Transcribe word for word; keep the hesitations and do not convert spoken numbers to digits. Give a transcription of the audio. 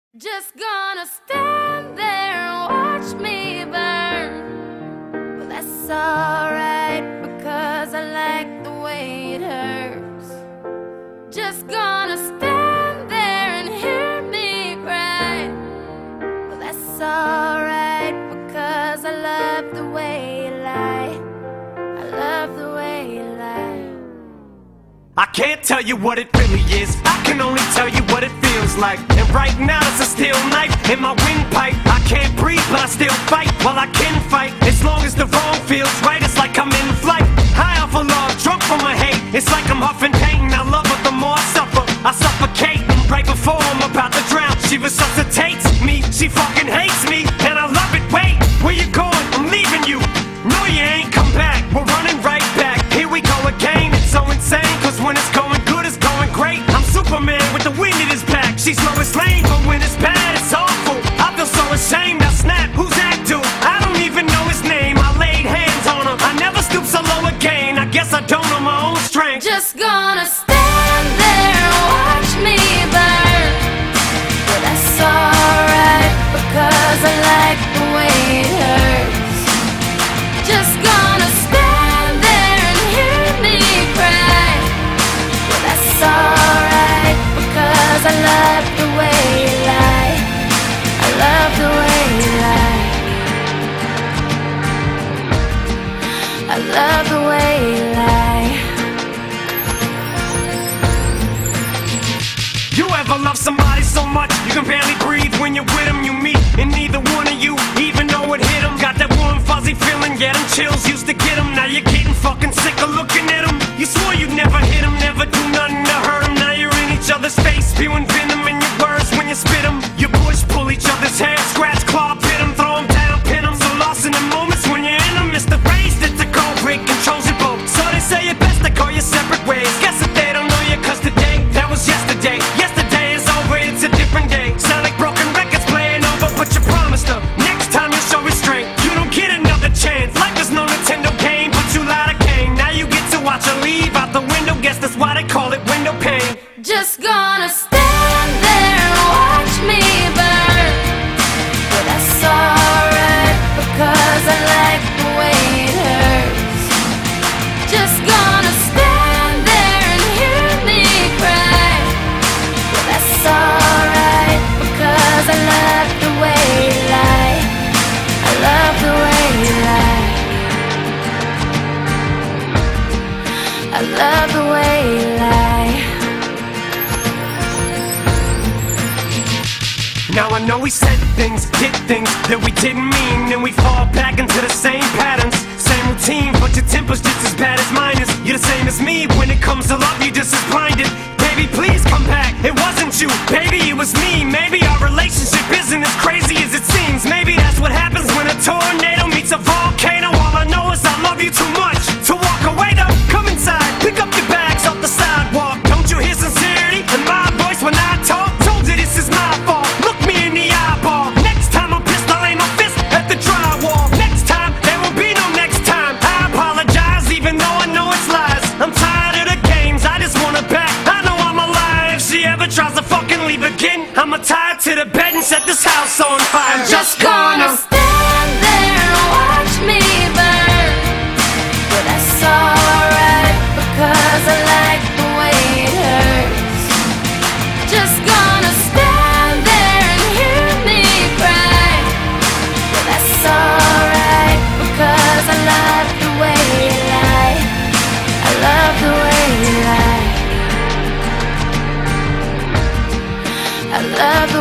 Just gonna stand there and watch me burn. But that's alright, because I like the way it hurts. Just gonna stand there and hear me cry. But that's alright, because I love the way you lie. I love the way you lie. I can't tell you what it really is, I can only tell you what it feels like. And right now it's a steel knife in my windpipe. I can't breathe but I still fight, while I can fight. As long as the wrong feels right, it's like I'm in flight. High off of love, drunk from my hate. It's like I'm huffing pain, I love her the more I suffer. I suffocate, right before I'm about to drown. She resuscitates me, she fucking hates me, and I love it. Wait, where you going? I'm leaving you. No, you ain't come back, we're running right back. Here we go again, it's so insane, cause when it's going good, it's going great. I'm Superman with the wind in his back. She's Lois Lane, but when it's bad, it's awful. I feel so ashamed, I snap, who's that dude? I don't even know his name, I laid hands on him. I never stoop so low again, I guess I don't know my own strength. Just gonna stand there and watch me burn. But that's alright, because I like the way it hurts. Just gonna stand there and hear me cry. But that's alright, because I love the way you lie. I love the way you lie. I love the way you lie. You ever love somebody so much you can barely breathe when you're with them? You meet, and neither one of you even know it hit them. Got that warm fuzzy feeling, yeah, them chills used to get them. Now you're getting fucking sick of looking at them. You swore you'd never hit them, never do nothing to hurt them. Now you're in each other's face, spewing venom in your words when you spit them. You push, pull each other's hair, scratch, claw, pit them, throw them down, pin them. So lost in the moments when you're in them, it's the phrase that the cold break controls your boat. So they say it best to call you separate ways. Guess that they don't know you, cause today, that was yesterday. Yesterday is over, it's a different day. Sound like broken records playing over, but you promised her next time you'll show restraint. You don't get another chance. Life is no Nintendo game, but you lied again. Now you get to watch her leave out the window. Guess that's why they call it window pane. Just gonna stand there and watch me burn. But that's alright, because I like the way it hurts. Just gonna stand there and hear me cry. But that's alright, because I love the way you lie. I love the way you lie. I love the way you lie. Now I know we said things, did things that we didn't mean, and we fall back into the same patterns, same routine, but your temper's just as bad as mine is. You're the same as me, when it comes to love, you're just as blinded. Baby, please come back, it wasn't you, baby, it was me. Maybe our relationship isn't as crazy as it seems. Maybe that's what happens when a tornado meets a volcano. All I know is I love you too much to walk away though. Come inside, pick up your bags off the sidewalk. Don't you hear sincerity in my voice when I talk? Told you this is my fault, look me in the eyeball. Next time I'm pissed, I'll aim my fist at the drywall. Next time, there will be no next time. I apologize even though I know it's lies. I'm tired of the games, I just want her back. I know I'm alive. If she ever tries to fucking leave again, I'ma tie her to the bed and set this house on fire. I'm just gonna stand there and watch me burn. But that's alright, because I like the way it hurts. Just gonna stand there and hear me cry. But that's alright, because I love the way you lie. I love the way you lie. I love the